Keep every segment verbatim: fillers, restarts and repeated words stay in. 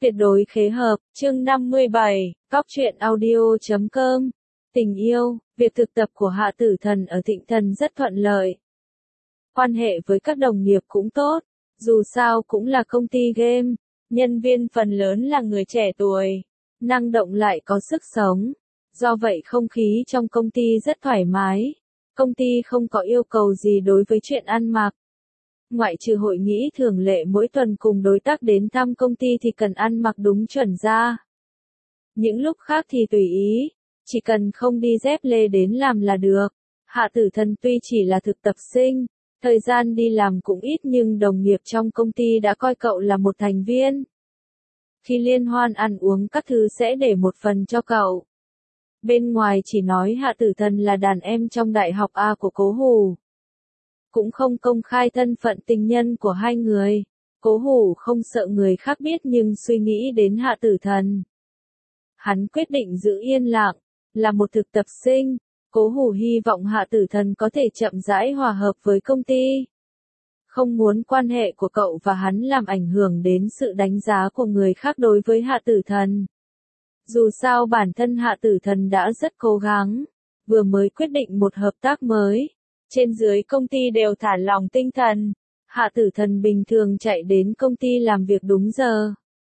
Tuyệt đối khế hợp, chương năm mươi bảy, góc truyện audio chấm com. Tình yêu, việc thực tập của Hạ Tử Thần ở Thịnh Thần rất thuận lợi. Quan hệ với các đồng nghiệp cũng tốt, dù sao cũng là công ty game, nhân viên phần lớn là người trẻ tuổi, năng động lại có sức sống. Do vậy không khí trong công ty rất thoải mái, công ty không có yêu cầu gì đối với chuyện ăn mặc. Ngoại trừ hội nghị thường lệ mỗi tuần cùng đối tác đến thăm công ty thì cần ăn mặc đúng chuẩn ra. Những lúc khác thì tùy ý, chỉ cần không đi dép lê đến làm là được. Hạ Tử Thần tuy chỉ là thực tập sinh, thời gian đi làm cũng ít nhưng đồng nghiệp trong công ty đã coi cậu là một thành viên. Khi liên hoan ăn uống các thứ sẽ để một phần cho cậu. Bên ngoài chỉ nói Hạ Tử Thần là đàn em trong đại học A của Cố Hủ. Cũng không công khai thân phận tình nhân của hai người. Cố Hủ không sợ người khác biết nhưng suy nghĩ đến Hạ Tử Thần. Hắn quyết định giữ yên lặng, là một thực tập sinh, Cố Hủ hy vọng Hạ Tử Thần có thể chậm rãi hòa hợp với công ty. Không muốn quan hệ của cậu và hắn làm ảnh hưởng đến sự đánh giá của người khác đối với Hạ Tử Thần. Dù sao bản thân Hạ Tử Thần đã rất cố gắng, vừa mới quyết định một hợp tác mới. Trên dưới công ty đều thả lỏng tinh thần. Hạ Tử Thần bình thường chạy đến công ty làm việc đúng giờ.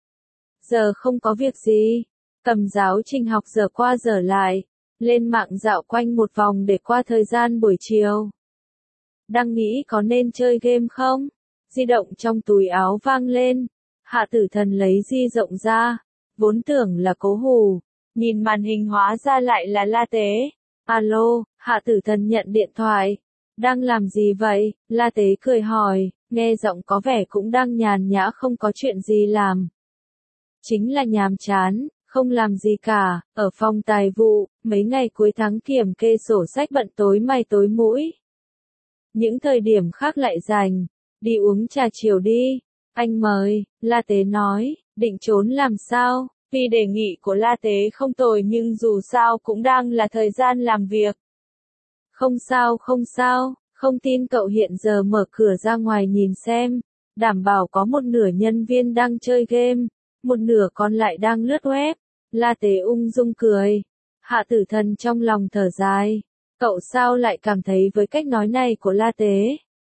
Giờ không có việc gì, cầm giáo trình học giờ qua giờ lại, lên mạng dạo quanh một vòng để qua thời gian buổi chiều. Đang nghĩ có nên chơi game không? Di động trong túi áo vang lên. Hạ Tử Thần lấy di rộng ra, vốn tưởng là Cố Hủ, nhìn màn hình hóa ra lại là La Tế. Alo, Hạ Tử Thần nhận điện thoại. Đang làm gì vậy? La Tế cười hỏi, nghe giọng có vẻ cũng đang nhàn nhã không có chuyện gì làm. Chính là nhàm chán, không làm gì cả, ở phòng tài vụ, mấy ngày cuối tháng kiểm kê sổ sách bận tối mày tối mũi. Những thời điểm khác lại dành, đi uống trà chiều đi, anh mời, La Tế nói, định trốn làm sao? Tuy đề nghị của La Tế không tồi nhưng dù sao cũng đang là thời gian làm việc. Không sao không sao, không tin cậu hiện giờ mở cửa ra ngoài nhìn xem, đảm bảo có một nửa nhân viên đang chơi game, một nửa còn lại đang lướt web. La Tế ung dung cười. Hạ Tử Thần trong lòng thở dài, cậu sao lại cảm thấy với cách nói này của La Tế?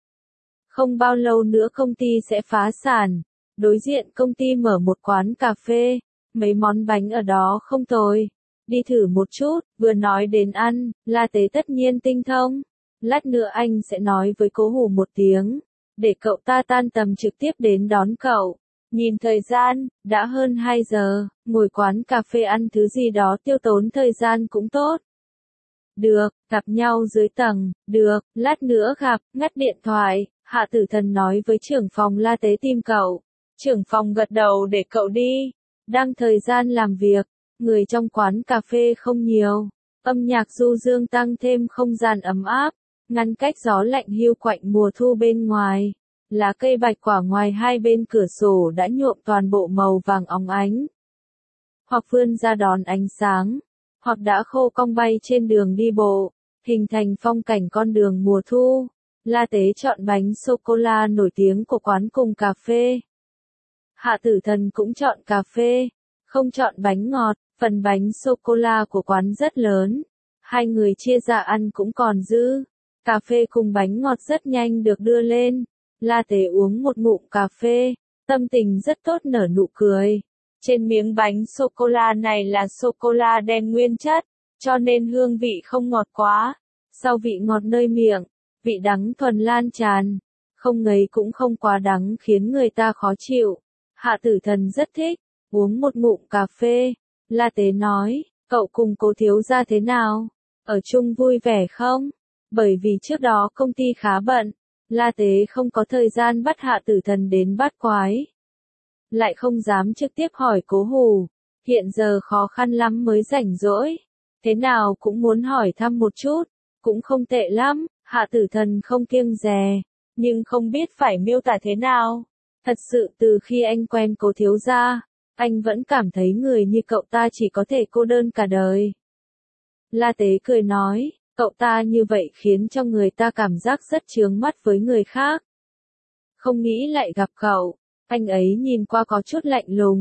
Không bao lâu nữa công ty sẽ phá sản, đối diện công ty mở một quán cà phê, mấy món bánh ở đó không tồi. Đi thử một chút, vừa nói đến ăn, La Tế tất nhiên tinh thông. Lát nữa anh sẽ nói với Cố Hủ một tiếng, để cậu ta tan tầm trực tiếp đến đón cậu. Nhìn thời gian, đã hơn hai giờ, ngồi quán cà phê ăn thứ gì đó tiêu tốn thời gian cũng tốt. Được, gặp nhau dưới tầng, được, lát nữa gặp, ngắt điện thoại, Hạ Tử Thần nói với trưởng phòng La Tế tìm cậu. Trưởng phòng gật đầu để cậu đi. Đang thời gian làm việc. Người trong quán cà phê không nhiều, âm nhạc du dương tăng thêm không gian ấm áp, ngăn cách gió lạnh hiu quạnh mùa thu bên ngoài. Lá cây bạch quả ngoài hai bên cửa sổ đã nhuộm toàn bộ màu vàng óng ánh. Hoặc vươn ra đón ánh sáng, hoặc đã khô cong bay trên đường đi bộ, hình thành phong cảnh con đường mùa thu. La Tế chọn bánh sô-cô-la nổi tiếng của quán cùng cà phê. Hạ Tử Thần cũng chọn cà phê, không chọn bánh ngọt. Phần bánh sô-cô-la của quán rất lớn, hai người chia ra ăn cũng còn dư. Cà phê cùng bánh ngọt rất nhanh được đưa lên. La Tế uống một ngụm cà phê, tâm tình rất tốt nở nụ cười. Trên miếng bánh sô-cô-la này là sô-cô-la đen nguyên chất, cho nên hương vị không ngọt quá. Sau vị ngọt nơi miệng, vị đắng thuần lan tràn, không ngấy cũng không quá đắng khiến người ta khó chịu. Hạ Tử Thần rất thích, uống một ngụm cà phê. La Tế nói, cậu cùng Cố thiếu gia thế nào? Ở chung vui vẻ không? Bởi vì trước đó công ty khá bận, La Tế không có thời gian bắt Hạ Tử Thần đến bắt quái. Lại không dám trực tiếp hỏi Cố Hủ, hiện giờ khó khăn lắm mới rảnh rỗi. Thế nào cũng muốn hỏi thăm một chút, cũng không tệ lắm, Hạ Tử Thần không kiêng dè, nhưng không biết phải miêu tả thế nào. Thật sự từ khi anh quen Cố thiếu gia, anh vẫn cảm thấy người như cậu ta chỉ có thể cô đơn cả đời. La Tế cười nói, cậu ta như vậy khiến cho người ta cảm giác rất chướng mắt với người khác. Không nghĩ lại gặp cậu, anh ấy nhìn qua có chút lạnh lùng,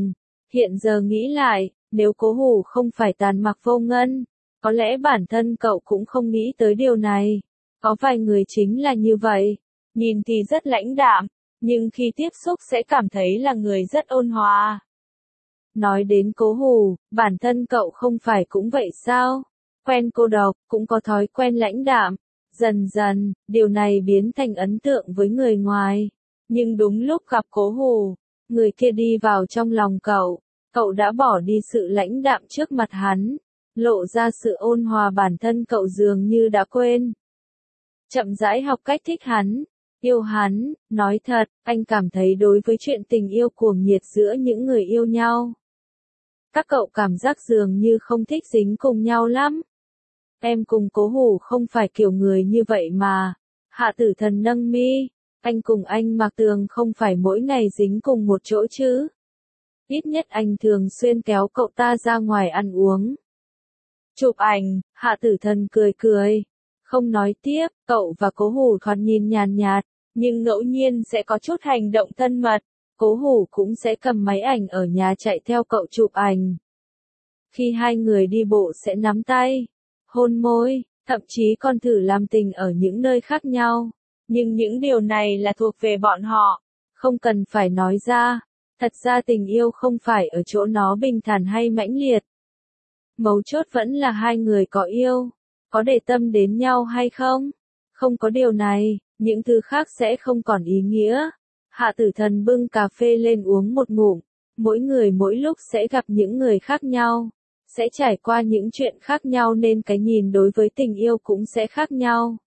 Hiện giờ nghĩ lại, nếu Cố Hủ không phải Tàn Mặc Vô Ngân, có lẽ bản thân cậu cũng không nghĩ tới điều này. Có vài người chính là như vậy, nhìn thì rất lãnh đạm, nhưng khi tiếp xúc sẽ cảm thấy là người rất ôn hòa. Nói đến Cố Hủ, bản thân cậu không phải cũng vậy sao? Quen cô độc, cũng có thói quen lãnh đạm. Dần dần, điều này biến thành ấn tượng với người ngoài. Nhưng đúng lúc gặp Cố Hủ, người kia đi vào trong lòng cậu, cậu đã bỏ đi sự lãnh đạm trước mặt hắn, lộ ra sự ôn hòa bản thân cậu dường như đã quên. Chậm rãi học cách thích hắn, yêu hắn, nói thật, anh cảm thấy đối với chuyện tình yêu cuồng nhiệt giữa những người yêu nhau. Các cậu cảm giác dường như không thích dính cùng nhau lắm. Em cùng Cố Hủ không phải kiểu người như vậy mà. Hạ Tử Thần nâng mi, anh cùng anh Mạc Tường không phải mỗi ngày dính cùng một chỗ chứ. Ít nhất anh thường xuyên kéo cậu ta ra ngoài ăn uống. Chụp ảnh, Hạ Tử Thần cười cười. Không nói tiếp, cậu và Cố Hủ thoạt nhìn nhàn nhạt, nhưng ngẫu nhiên sẽ có chút hành động thân mật. Cố Hủ cũng sẽ cầm máy ảnh ở nhà chạy theo cậu chụp ảnh. Khi hai người đi bộ sẽ nắm tay, hôn môi, thậm chí còn thử làm tình ở những nơi khác nhau. Nhưng những điều này là thuộc về bọn họ, không cần phải nói ra. Thật ra tình yêu không phải ở chỗ nó bình thản hay mãnh liệt. Mấu chốt vẫn là hai người có yêu, có để tâm đến nhau hay không. Không có điều này, những thứ khác sẽ không còn ý nghĩa. Hạ Tử Thần bưng cà phê lên uống một ngụm. Mỗi người mỗi lúc sẽ gặp những người khác nhau, sẽ trải qua những chuyện khác nhau nên cái nhìn đối với tình yêu cũng sẽ khác nhau.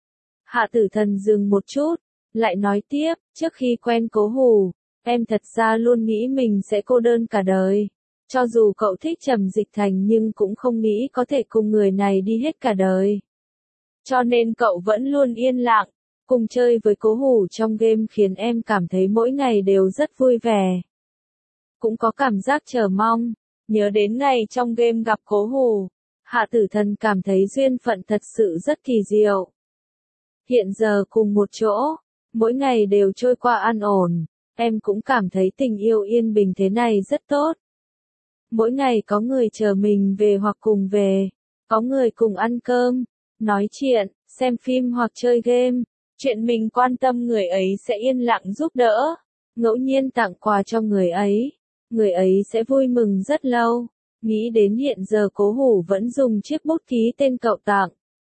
Hạ Tử Thần dừng một chút, lại nói tiếp, trước khi quen Cố Hủ, em thật ra luôn nghĩ mình sẽ cô đơn cả đời. Cho dù cậu thích Trầm Dịch Thành nhưng cũng không nghĩ có thể cùng người này đi hết cả đời. Cho nên cậu vẫn luôn yên lặng, cùng chơi với Cố Hủ trong game khiến em cảm thấy mỗi ngày đều rất vui vẻ. Cũng có cảm giác chờ mong, nhớ đến ngày trong game gặp Cố Hủ. Hạ Tử Thần cảm thấy duyên phận thật sự rất kỳ diệu. Hiện giờ cùng một chỗ, mỗi ngày đều trôi qua an ổn, em cũng cảm thấy tình yêu yên bình thế này rất tốt. Mỗi ngày có người chờ mình về hoặc cùng về, có người cùng ăn cơm, nói chuyện, xem phim hoặc chơi game, chuyện mình quan tâm người ấy sẽ yên lặng giúp đỡ, ngẫu nhiên tặng quà cho người ấy, người ấy sẽ vui mừng rất lâu. Nghĩ đến hiện giờ Cố Hủ vẫn dùng chiếc bút ký tên cậu tặng.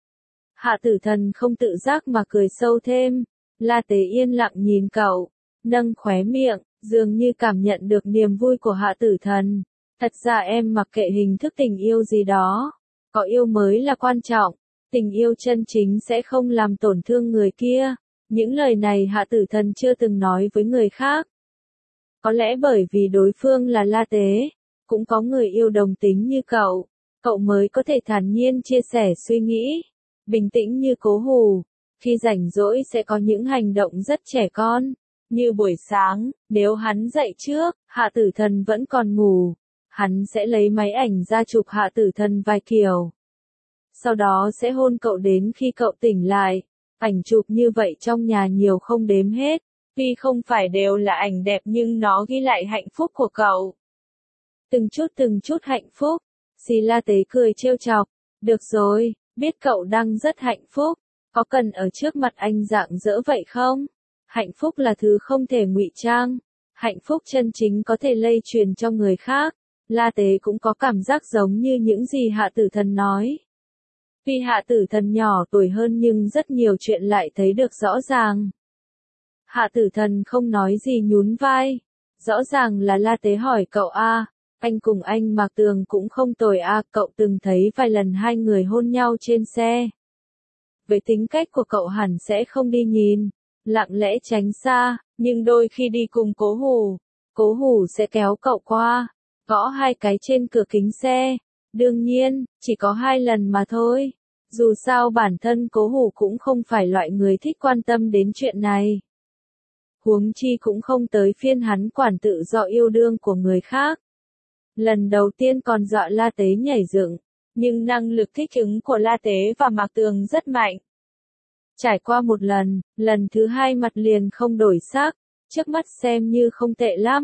Hạ Tử Thần không tự giác mà cười sâu thêm. La Tế yên lặng nhìn cậu, nâng khóe miệng, dường như cảm nhận được niềm vui của Hạ Tử Thần. Thật ra em mặc kệ hình thức tình yêu gì đó, có yêu mới là quan trọng, tình yêu chân chính sẽ không làm tổn thương người kia. Những lời này Hạ Tử Thần chưa từng nói với người khác. Có lẽ bởi vì đối phương là La Tế, cũng có người yêu đồng tính như cậu, cậu mới có thể thản nhiên chia sẻ suy nghĩ, bình tĩnh như Cố Hủ. Khi rảnh rỗi sẽ có những hành động rất trẻ con, như buổi sáng, nếu hắn dậy trước, Hạ Tử Thần vẫn còn ngủ, hắn sẽ lấy máy ảnh ra chụp Hạ Tử Thần vài kiểu. Sau đó sẽ hôn cậu đến khi cậu tỉnh lại. Ảnh chụp như vậy trong nhà nhiều không đếm hết, tuy không phải đều là ảnh đẹp nhưng nó ghi lại hạnh phúc của cậu. Từng chút từng chút hạnh phúc. Xì La Tế cười trêu chọc. Được rồi, biết cậu đang rất hạnh phúc. Có cần ở trước mặt anh rạng rỡ vậy không? Hạnh phúc là thứ không thể ngụy trang. Hạnh phúc chân chính có thể lây truyền cho người khác. La Tế cũng có cảm giác giống như những gì Hạ Tử Thần nói. Vì Hạ Tử Thần nhỏ tuổi hơn nhưng rất nhiều chuyện lại thấy được rõ ràng. Hạ Tử Thần không nói gì nhún vai. Rõ ràng là La Tế hỏi cậu a, anh cùng anh Mạc Tường cũng không tồi a, cậu từng thấy vài lần hai người hôn nhau trên xe. Với tính cách của cậu hẳn sẽ không đi nhìn, lặng lẽ tránh xa, nhưng đôi khi đi cùng Cố Hủ, Cố Hủ sẽ kéo cậu qua, gõ hai cái trên cửa kính xe. Đương nhiên, chỉ có hai lần mà thôi. Dù sao bản thân Cố Hủ cũng không phải loại người thích quan tâm đến chuyện này. Huống chi cũng không tới phiên hắn quản tự do yêu đương của người khác. Lần đầu tiên còn dọa La Tế nhảy dựng, nhưng năng lực thích ứng của La Tế và Mạc Tường rất mạnh. Trải qua một lần, lần thứ hai mặt liền không đổi sắc, trước mắt xem như không tệ lắm.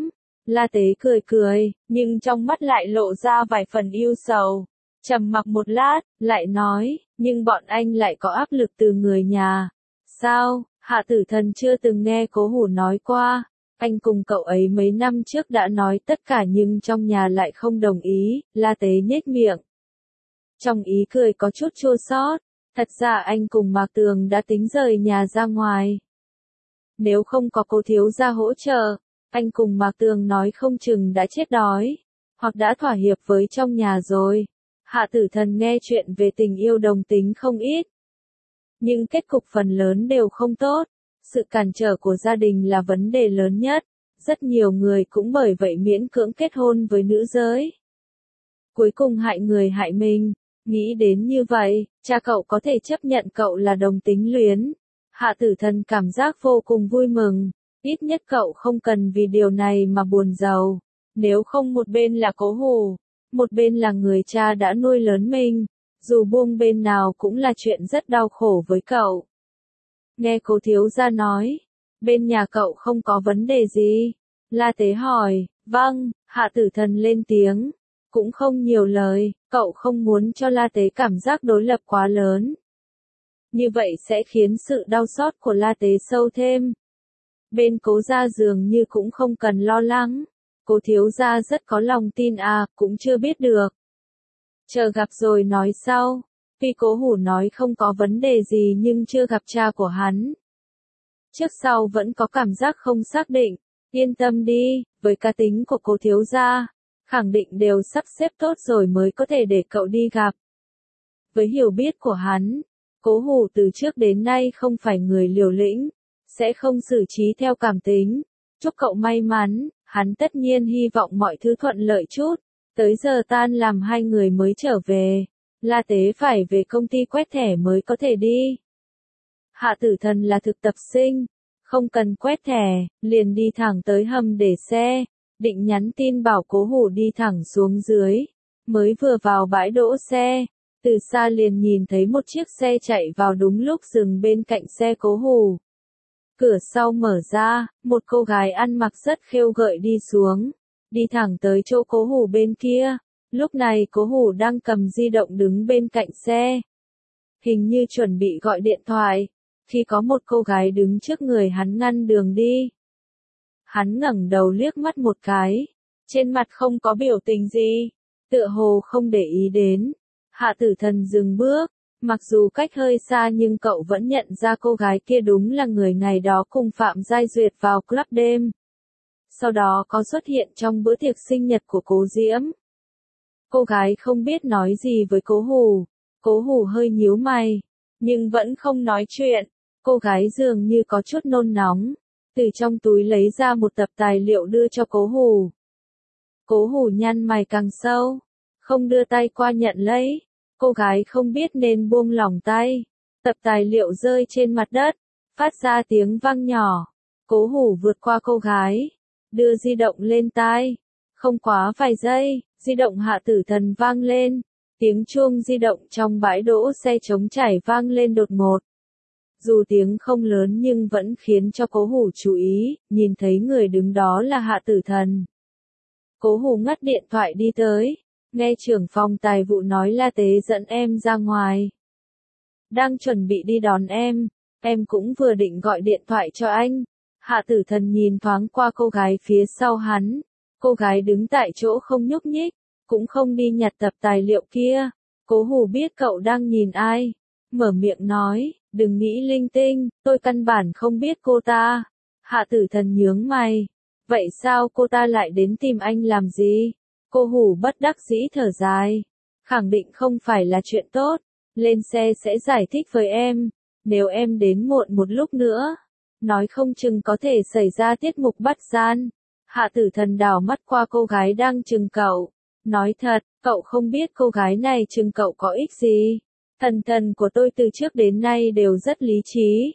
La Tế cười cười, nhưng trong mắt lại lộ ra vài phần ưu sầu. Trầm mặc một lát, lại nói, nhưng bọn anh lại có áp lực từ người nhà. Sao, Hạ Tử Thần chưa từng nghe Cố Hủ nói qua. Anh cùng cậu ấy mấy năm trước đã nói tất cả nhưng trong nhà lại không đồng ý, La Tế nhếch miệng. Trong ý cười có chút chua xót, thật ra anh cùng Mạc Tường đã tính rời nhà ra ngoài. Nếu không có Cố thiếu gia hỗ trợ, anh cùng Mạc Tường nói không chừng đã chết đói, hoặc đã thỏa hiệp với trong nhà rồi. Hạ Tử Thần nghe chuyện về tình yêu đồng tính không ít, nhưng kết cục phần lớn đều không tốt. Sự cản trở của gia đình là vấn đề lớn nhất, rất nhiều người cũng bởi vậy miễn cưỡng kết hôn với nữ giới. Cuối cùng hại người hại mình, nghĩ đến như vậy, cha cậu có thể chấp nhận cậu là đồng tính luyến. Hạ Tử Thần cảm giác vô cùng vui mừng, ít nhất cậu không cần vì điều này mà buồn rầu. Nếu không một bên là Cố Hủ, một bên là người cha đã nuôi lớn mình, dù buông bên nào cũng là chuyện rất đau khổ với cậu. Nghe Cố thiếu gia nói, bên nhà cậu không có vấn đề gì. La Tế hỏi, vâng, Hạ Tử Thần lên tiếng, cũng không nhiều lời, cậu không muốn cho La Tế cảm giác đối lập quá lớn. Như vậy sẽ khiến sự đau xót của La Tế sâu thêm. Bên Cố gia dường như cũng không cần lo lắng, Cố thiếu gia rất có lòng tin à, cũng chưa biết được. Chờ gặp rồi nói sau. Tuy Cố Hủ nói không có vấn đề gì nhưng chưa gặp cha của hắn. Trước sau vẫn có cảm giác không xác định, yên tâm đi, với cá tính của Cố thiếu gia, khẳng định đều sắp xếp tốt rồi mới có thể để cậu đi gặp. Với hiểu biết của hắn, Cố Hủ từ trước đến nay không phải người liều lĩnh, sẽ không xử trí theo cảm tính. Chúc cậu may mắn, hắn tất nhiên hy vọng mọi thứ thuận lợi chút. Tới giờ tan làm hai người mới trở về. La Tế phải về công ty quét thẻ mới có thể đi. Hạ Tử Thần là thực tập sinh, không cần quét thẻ, liền đi thẳng tới hầm để xe, định nhắn tin bảo Cố Hủ đi thẳng xuống dưới. Mới vừa vào bãi đỗ xe, từ xa liền nhìn thấy một chiếc xe chạy vào đúng lúc dừng bên cạnh xe Cố Hủ. Cửa sau mở ra, một cô gái ăn mặc rất khêu gợi đi xuống, đi thẳng tới chỗ Cố Hủ bên kia. Lúc này Cố Hủ đang cầm di động đứng bên cạnh xe. Hình như chuẩn bị gọi điện thoại, khi có một cô gái đứng trước người hắn ngăn đường đi. Hắn ngẩng đầu liếc mắt một cái, trên mặt không có biểu tình gì, tựa hồ không để ý đến. Hạ Tử Thần dừng bước, mặc dù cách hơi xa nhưng cậu vẫn nhận ra cô gái kia đúng là người ngày đó cùng Phạm Giai Duyệt vào club đêm. Sau đó có xuất hiện trong bữa tiệc sinh nhật của Cố Diễm. Cô gái không biết nói gì với Cố Hủ, Cố Hủ hơi nhíu mày, nhưng vẫn không nói chuyện. Cô gái dường như có chút nôn nóng, từ trong túi lấy ra một tập tài liệu đưa cho Cố Hủ. Cố Hủ nhăn mày càng sâu, không đưa tay qua nhận lấy. Cô gái không biết nên buông lỏng tay. Tập tài liệu rơi trên mặt đất, phát ra tiếng vang nhỏ. Cố Hủ vượt qua cô gái, đưa di động lên tai. Không quá vài giây, di động Hạ Tử Thần vang lên. Tiếng chuông di động trong bãi đỗ xe trống trải vang lên đột ngột. Dù tiếng không lớn nhưng vẫn khiến cho Cố Hủ chú ý, nhìn thấy người đứng đó là Hạ Tử Thần. Cố Hủ ngắt điện thoại đi tới, nghe trưởng phòng tài vụ nói La Tế dẫn em ra ngoài. Đang chuẩn bị đi đón em, em cũng vừa định gọi điện thoại cho anh. Hạ Tử Thần nhìn thoáng qua cô gái phía sau hắn. Cô gái đứng tại chỗ không nhúc nhích, cũng không đi nhặt tập tài liệu kia. Cố Hủ biết cậu đang nhìn ai, mở miệng nói, đừng nghĩ linh tinh, tôi căn bản không biết cô ta. Hạ Tử Thần nhướng mày, vậy sao cô ta lại đến tìm anh làm gì? Cố Hủ bất đắc dĩ thở dài, khẳng định không phải là chuyện tốt, lên xe sẽ giải thích với em, nếu em đến muộn một lúc nữa, nói không chừng có thể xảy ra tiết mục bắt gian. Hạ Tử Thần đảo mắt qua cô gái đang chừng cậu, nói thật, cậu không biết cô gái này chừng cậu có ích gì. Thần thần của tôi từ trước đến nay đều rất lý trí,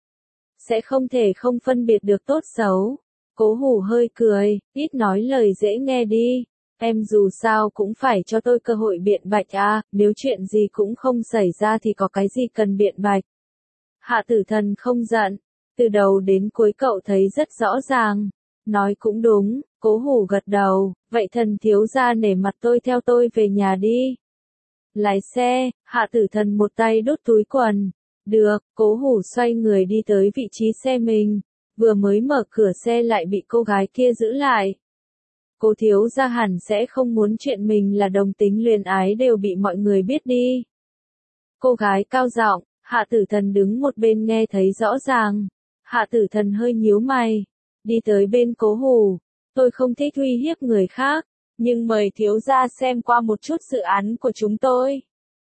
sẽ không thể không phân biệt được tốt xấu. Cố Hủ hơi cười, ít nói lời dễ nghe đi, em dù sao cũng phải cho tôi cơ hội biện bạch à, nếu chuyện gì cũng không xảy ra thì có cái gì cần biện bạch. Hạ Tử Thần không giận, từ đầu đến cuối cậu thấy rất rõ ràng, Nói cũng đúng, Cố Hủ gật đầu, vậy thần thiếu gia nể mặt tôi theo tôi về nhà đi. Lái xe, Hạ Tử Thần một tay đút túi quần. Được, Cố Hủ xoay người đi tới vị trí xe mình, vừa mới mở cửa xe lại bị cô gái kia giữ lại. Cố thiếu gia hẳn sẽ không muốn chuyện mình là đồng tính luyến ái đều bị mọi người biết đi. Cô gái cao giọng, Hạ Tử Thần đứng một bên nghe thấy rõ ràng. Hạ Tử Thần hơi nhíu mày, đi tới bên Cố Hủ. Tôi không thích uy hiếp người khác, nhưng mời thiếu gia xem qua một chút dự án của chúng tôi.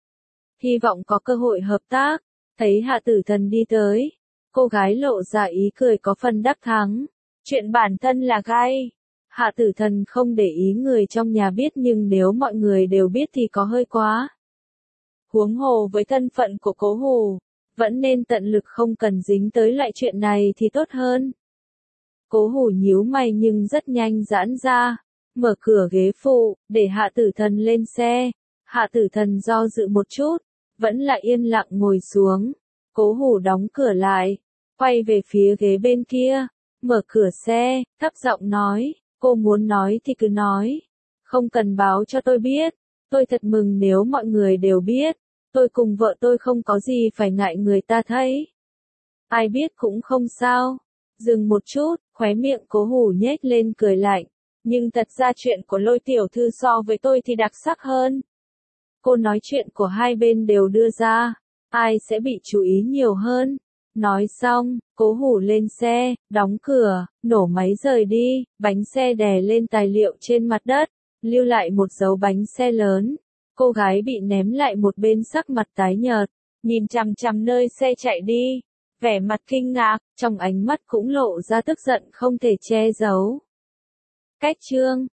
Hy vọng có cơ hội hợp tác. Thấy Hạ Tử Thần đi tới, cô gái lộ ra ý cười có phần đắc thắng. Chuyện bản thân là gai. Hạ Tử Thần không để ý người trong nhà biết, nhưng nếu mọi người đều biết thì có hơi quá. Huống hồ với thân phận của Cố Hủ, vẫn nên tận lực không cần dính tới lại chuyện này thì tốt hơn. Cố Hủ nhíu mày nhưng rất nhanh giãn ra, mở cửa ghế phụ, để Hạ Tử Thần lên xe. Hạ Tử Thần do dự một chút, vẫn là yên lặng ngồi xuống. Cố Hủ đóng cửa lại, quay về phía ghế bên kia, mở cửa xe, thấp giọng nói, cô muốn nói thì cứ nói, không cần báo cho tôi biết, tôi thật mừng nếu mọi người đều biết, tôi cùng vợ tôi không có gì phải ngại người ta thấy. Ai biết cũng không sao. Dừng một chút, khóe miệng Cố Hủ nhếch lên cười lạnh, nhưng thật ra chuyện của Lôi tiểu thư so với tôi thì đặc sắc hơn. Cô nói chuyện của hai bên đều đưa ra, ai sẽ bị chú ý nhiều hơn. Nói xong, Cố Hủ lên xe, đóng cửa, nổ máy rời đi, bánh xe đè lên tài liệu trên mặt đất, lưu lại một dấu bánh xe lớn. Cô gái bị ném lại một bên sắc mặt tái nhợt, nhìn chằm chằm nơi xe chạy đi, vẻ mặt kinh ngạc, trong ánh mắt cũng lộ ra tức giận không thể che giấu. Cách chương